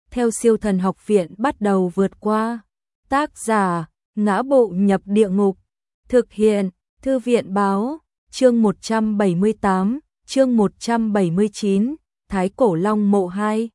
theo Siêu Thần Học Viện bắt đầu vượt qua. Tác giả: Ngã Bộ Nhập Địa Ngục. Thực hiện: Thư viện báo. Chương 178, chương 179, Thái Cổ Long Mộ 2.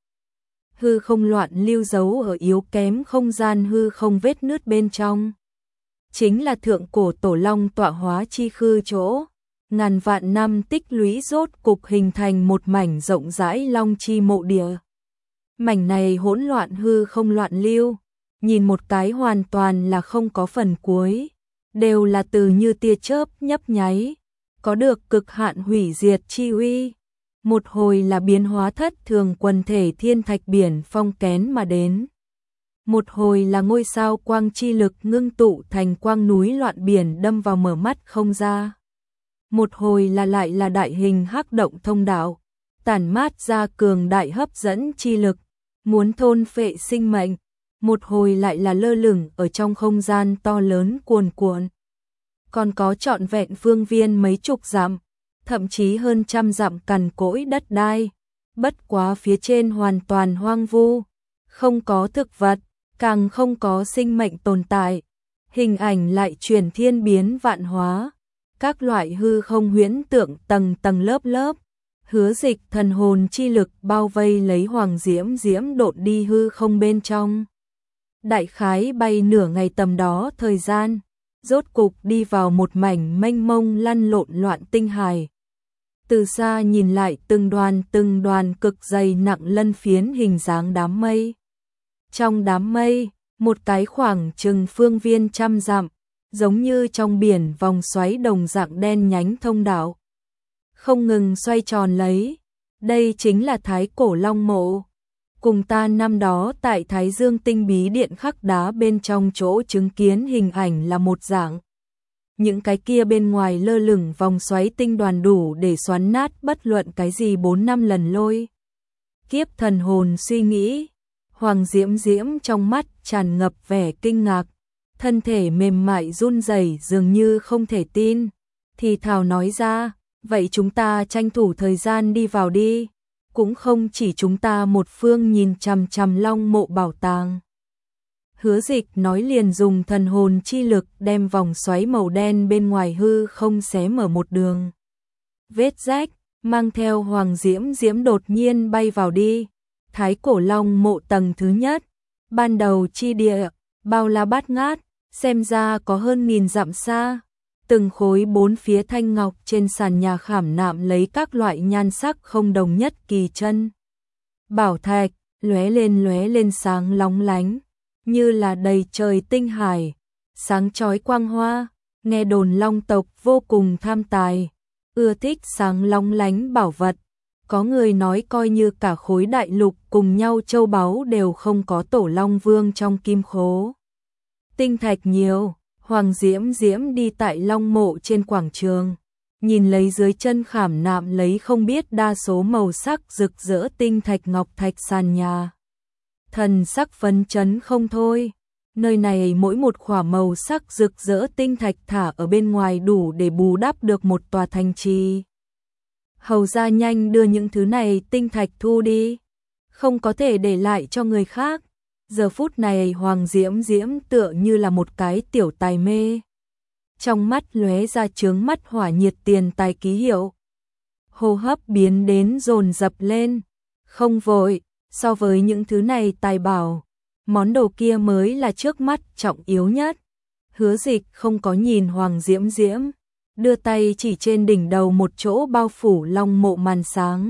Hư không loạn lưu dấu ở yếu kém không gian hư không vết nứt bên trong. Chính là thượng cổ tổ long tọa hóa chi khư chỗ. Ngàn vạn năm tích lũy rốt cục hình thành một mảnh rộng rãi long chi mộ địa. Mảnh này hỗn loạn hư không loạn lưu, nhìn một cái hoàn toàn là không có phần cuối, đều là từ như tia chớp nhấp nháy, có được cực hạn hủy diệt chi uy. Một hồi là biến hóa thất thường quần thể thiên thạch biển phong kén mà đến. Một hồi là ngôi sao quang chi lực ngưng tụ thành quang núi loạn biển đâm vào mở mắt không ra. Một hồi là lại là đại hình hắc động thông đạo, tản mát ra cường đại hấp dẫn chi lực, muốn thôn phệ sinh mệnh. Một hồi lại là lơ lửng ở trong không gian to lớn cuồn cuộn. Còn có trọn vẹn phương viên mấy chục dặm, thậm chí hơn trăm dặm cằn cỗi đất đai. Bất quá phía trên hoàn toàn hoang vu, không có thực vật, càng không có sinh mệnh tồn tại. Hình ảnh lại chuyển thiên biến vạn hóa, các loại hư không huyễn tượng tầng tầng lớp lớp. Hứa Dịch thần hồn chi lực bao vây lấy Hoàng Diễm Diễm độn đi hư không bên trong. Đại khái bay nửa ngày tầm đó thời gian, rốt cục đi vào một mảnh mênh mông lăn lộn loạn tinh hải. Từ xa nhìn lại từng đoàn cực dày nặng lân phiến hình dáng đám mây. Trong đám mây, một cái khoảng chừng phương viên trăm dặm, giống như trong biển vòng xoáy đồng dạng đen nhánh thông đạo, không ngừng xoay tròn lấy. Đây chính là Thái Cổ Long Mộ. Cùng ta năm đó tại Thái Dương Tinh bí điện khắc đá bên trong chỗ chứng kiến hình ảnh là một dạng. Những cái kia bên ngoài lơ lửng vòng xoáy tinh đoàn đủ để xoắn nát bất luận cái gì 4-5 lần lôi. Kiếp thần hồn suy nghĩ, Hoàng Diễm Diễm trong mắt tràn ngập vẻ kinh ngạc, thân thể mềm mại run rẩy dường như không thể tin, thì thào nói ra, vậy chúng ta tranh thủ thời gian đi vào đi, cũng không chỉ chúng ta một phương nhìn chằm chằm Long Mộ bảo tàng. Hứa Dịch nói liền dùng thần hồn chi lực đem vòng xoáy màu đen bên ngoài hư không xé mở một đường vết rách, mang theo Hoàng Diễm Diễm đột nhiên bay vào đi. Thái Cổ Long Mộ tầng thứ nhất, ban đầu chi địa, bao la bát ngát, xem ra có hơn 1000 dặm xa. Từng khối bốn phía thanh ngọc trên sàn nhà khảm nạm lấy các loại nhan sắc không đồng nhất kỳ chân. Bảo thạch, lóe lên sáng lóng lánh, như là đầy trời tinh hải, sáng chói quang hoa. Nghe đồn Long tộc vô cùng tham tài, ưa thích sáng lóng lánh bảo vật. Có người nói coi như cả khối đại lục cùng nhau châu báu đều không có tổ Long Vương trong kim khố. Tinh thạch nhiều. Hoàng Diễm Diễm đi tại Long Mộ trên quảng trường, nhìn lấy dưới chân khảm nạm lấy không biết đa số màu sắc rực rỡ tinh thạch ngọc thạch sàn nhà. Thần sắc phấn chấn không thôi, nơi này mỗi một khỏa màu sắc rực rỡ tinh thạch thả ở bên ngoài đủ để bù đắp được một tòa thành trì. Hầu ra nhanh đưa những thứ này tinh thạch thu đi, không có thể để lại cho người khác. Giờ phút này Hoàng Diễm Diễm tựa như là một cái tiểu tài mê. Trong mắt lóe ra chướng mắt hỏa nhiệt tiền tài ký hiệu. Hô hấp biến đến dồn dập lên. Không vội, so với những thứ này tài bảo, món đồ kia mới là trước mắt trọng yếu nhất. Hứa Dịch không có nhìn Hoàng Diễm Diễm, đưa tay chỉ trên đỉnh đầu một chỗ bao phủ Long Mộ màn sáng.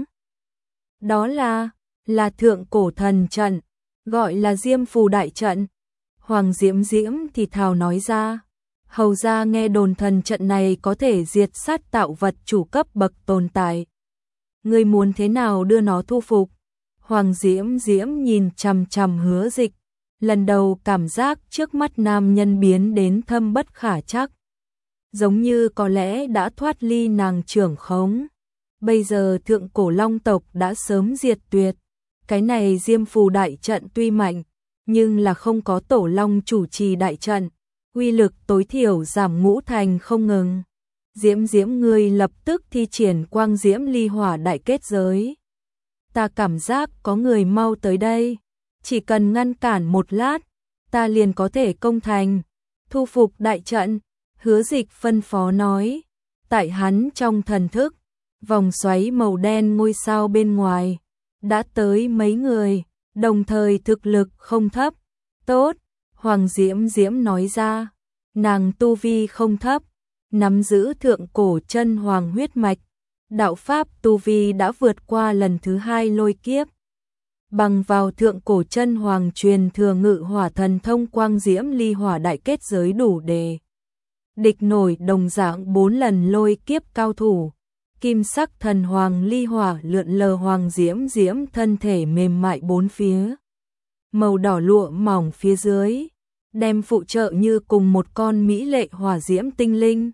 Đó là thượng cổ thần trận, gọi là Diêm Phù Đại Trận. Hoàng Diễm Diễm thì thào nói ra, hầu ra nghe đồn thần trận này có thể diệt sát tạo vật chủ cấp bậc tồn tại. Ngươi muốn thế nào đưa nó thu phục? Hoàng Diễm Diễm nhìn chằm chằm Hứa Dịch, lần đầu cảm giác trước mắt nam nhân biến đến thâm bất khả trắc, giống như có lẽ đã thoát ly nàng trưởng khống. Bây giờ thượng cổ Long tộc đã sớm diệt tuyệt. Cái này Diêm Phù Đại Trận tuy mạnh, nhưng là không có tổ long chủ trì đại trận, uy lực tối thiểu giảm ngũ thành không ngừng. Diễm Diễm ngươi lập tức thi triển quang diễm ly hỏa đại kết giới. Ta cảm giác có người mau tới đây. chỉ cần ngăn cản một lát, ta liền có thể công thành, thu phục đại trận. Hứa Dịch phân phó nói, tại hắn trong thần thức, vòng xoáy màu đen ngôi sao bên ngoài, đã tới mấy người, đồng thời thực lực không thấp. Tốt, Hoàng Diễm Diễm nói ra, nàng tu vi không thấp, nắm giữ thượng cổ chân hoàng huyết mạch, đạo pháp tu vi đã vượt qua lần thứ 2 lôi kiếp. Bằng vào thượng cổ chân hoàng truyền thừa ngự hỏa thần thông quang diễm ly hỏa đại kết giới đủ để địch nổi đồng dạng 4 lần lôi kiếp cao thủ. Kim sắc thần hoàng ly hỏa lượn lờ Hoàng Diễm Diễm thân thể mềm mại bốn phía. Màu đỏ lụa mỏng phía dưới, đem phụ trợ như cùng một con mỹ lệ hỏa diễm tinh linh.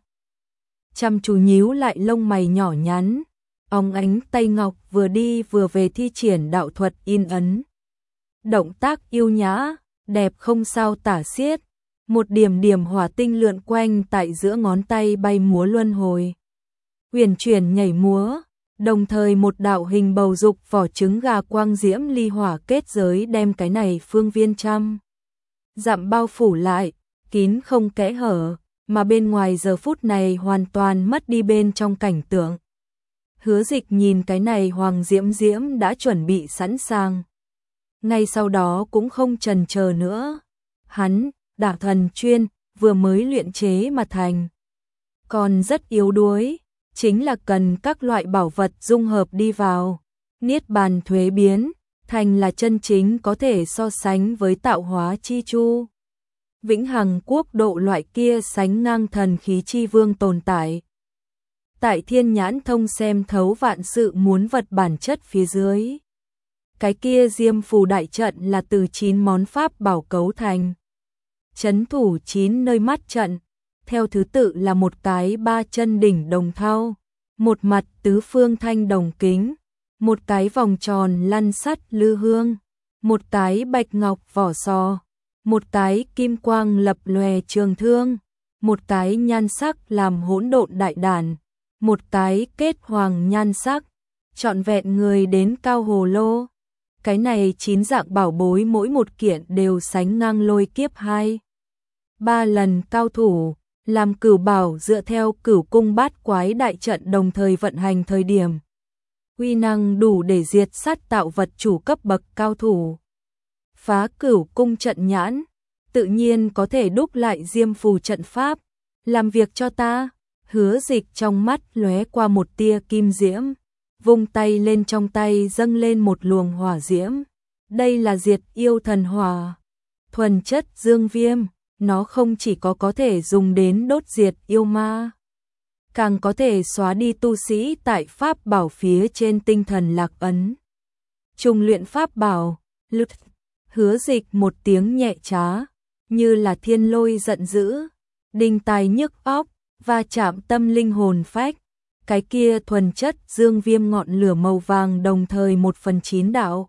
Chăm chú nhíu lại lông mày nhỏ nhắn, óng ánh tay ngọc vừa đi vừa về thi triển đạo thuật in ấn. Động tác yêu nhã, đẹp không sao tả xiết, một điểm điểm hỏa tinh lượn quanh tại giữa ngón tay bay múa luân hồi. Huyền chuyển nhảy múa, đồng thời một đạo hình bầu dục vỏ trứng gà quang diễm ly hỏa kết giới đem cái này phương viên trăm dặm bao phủ lại, kín không kẽ hở, mà bên ngoài giờ phút này hoàn toàn mất đi bên trong cảnh tượng. Hứa Dịch nhìn cái này Hoàng Diễm Diễm đã chuẩn bị sẵn sàng. Ngay sau đó cũng không chần chờ nữa. Hắn, Đả Thần Chuyên, vừa mới luyện chế mà thành. Còn rất yếu đuối, chính là cần các loại bảo vật dung hợp đi vào. Niết bàn thuế biến, thành là chân chính có thể so sánh với tạo hóa chi chu. Vĩnh hằng quốc độ loại kia sánh ngang thần khí chi vương tồn tại. Tại thiên nhãn thông xem thấu vạn sự muốn vật bản chất phía dưới. Cái kia diêm phù đại trận là từ 9 món pháp bảo cấu thành. Trấn thủ 9 nơi mắt trận, theo thứ tự là một cái 3 chân đỉnh đồng thau, một mặt tứ phương thanh đồng kính, một cái vòng tròn lăn sắt lư hương, một cái bạch ngọc vỏ sò, một cái kim quang lập lòe trường thương, một cái nhan sắc làm hỗn độn đại đàn, một cái kết hoàng nhan sắc, trọn vẹn người đến cao hồ lô. Cái này 9 dạng bảo bối mỗi một kiện đều sánh ngang lôi kiếp 2-3 lần cao thủ, làm cửu bảo dựa theo cửu cung bát quái đại trận đồng thời vận hành thời điểm. Uy năng đủ để diệt sát tạo vật chủ cấp bậc cao thủ. Phá cửu cung trận nhãn, tự nhiên có thể đúc lại diêm phù trận pháp. Làm việc cho ta. Hứa Dịch trong mắt lóe qua một tia kim diễm, vung tay lên, trong tay dâng lên một luồng hỏa diễm. Đây là diệt yêu thần hỏa, thuần chất dương viêm, nó không chỉ có thể dùng đến đốt diệt yêu ma, càng có thể xóa đi tu sĩ tại pháp bảo phía trên tinh thần lạc ấn. Trùng luyện pháp bảo, lực. Hứa Dịch một tiếng nhẹ trá, như là thiên lôi giận dữ, đinh tai nhức óc, va chạm tâm linh hồn phách. Cái kia thuần chất dương viêm ngọn lửa màu vàng đồng thời 1/9 đạo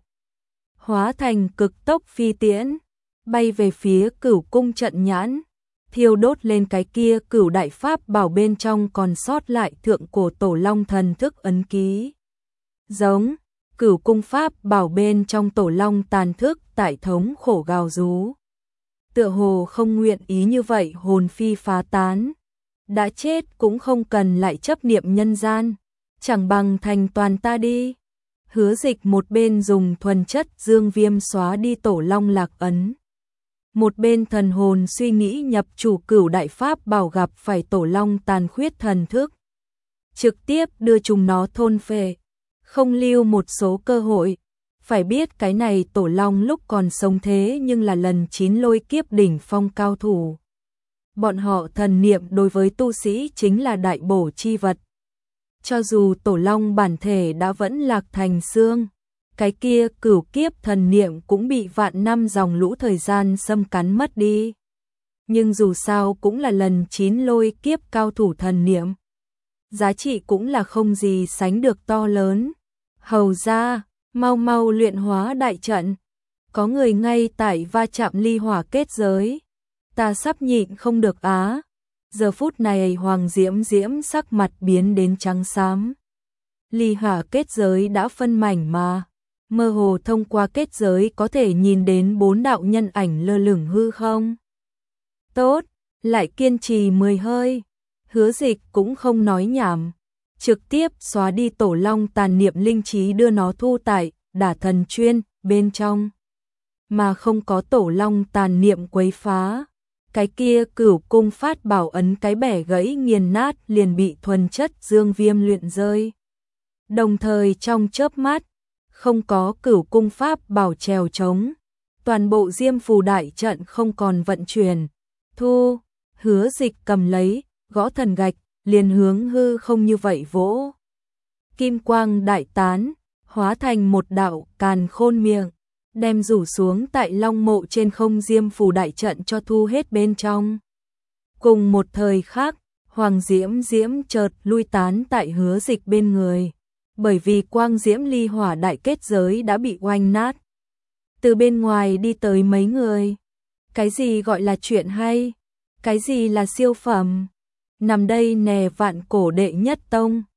hóa thành cực tốc phi tiễn, bay về phía cửu cung trận nhãn, thiêu đốt lên cái kia cửu đại pháp bảo bên trong còn sót lại thượng cổ tổ long thần thức ấn ký. Giống, cửu cung pháp bảo bên trong tổ long tàn thức tại thống khổ gào rú. Tựa hồ không nguyện ý như vậy hồn phi phá tán. Đã chết cũng không cần lại chấp niệm nhân gian, chẳng bằng thành toàn ta đi. Hứa Dịch một bên dùng thuần chất dương viêm xóa đi tổ long lạc ấn, một bên thần hồn suy nghĩ nhập chủ cửu đại pháp bảo gặp phải tổ long tàn khuyết thần thức, trực tiếp đưa chúng nó thôn phệ, không lưu một số cơ hội. Phải biết cái này tổ long lúc còn sống thế nhưng là lần 9 lôi kiếp đỉnh phong cao thủ. Bọn họ thần niệm đối với tu sĩ chính là đại bổ chi vật. Cho dù tổ long bản thể đã vẫn lạc thành xương, cái kia cửu kiếp thần niệm cũng bị vạn năm dòng lũ thời gian xâm cắn mất đi. Nhưng dù sao cũng là lần 9 lôi kiếp cao thủ thần niệm. Giá trị cũng là không gì sánh được to lớn. Hầu ra, mau mau luyện hóa đại trận. Có người ngay tại va chạm ly hỏa kết giới. Ta sắp nhịn không được á. Giờ phút này Hoàng Diễm Diễm sắc mặt biến đến trắng xám. Ly hỏa kết giới đã phân mảnh mà. mơ hồ thông qua kết giới có thể nhìn đến 4 đạo nhân ảnh lơ lửng hư không. Tốt, lại kiên trì 10 hơi. Hứa Dịch cũng không nói nhảm, trực tiếp xóa đi tổ long tàn niệm linh trí đưa nó thu tại Đả Thần Chuyên bên trong, mà không có tổ long tàn niệm quấy phá. Cái kia Cửu Cung Phát Bảo ấn cái bẻ gãy nghiền nát liền bị thuần chất dương viêm luyện rơi. Đồng thời trong chớp mắt, không có Cửu Cung Pháp Bảo trèo trống, toàn bộ Diêm Phù đại trận không còn vận chuyển. Thu, Hứa Dịch cầm lấy, gõ thần gạch, liền hướng hư không như vậy vỗ. Kim quang đại tán, hóa thành một đạo càn khôn miệng, đem rủ xuống tại Long Mộ trên không Diêm Phù đại trận cho thu hết bên trong. Cùng một thời khác, Hoàng Diễm Diễm chợt lui tán tại Hứa Dịch bên người, bởi vì quang diễm ly hỏa đại kết giới đã bị oanh nát. Từ bên ngoài đi tới mấy người. Cái gì gọi là chuyện hay? Cái gì là siêu phẩm? Nằm đây nè, Vạn Cổ đệ nhất tông.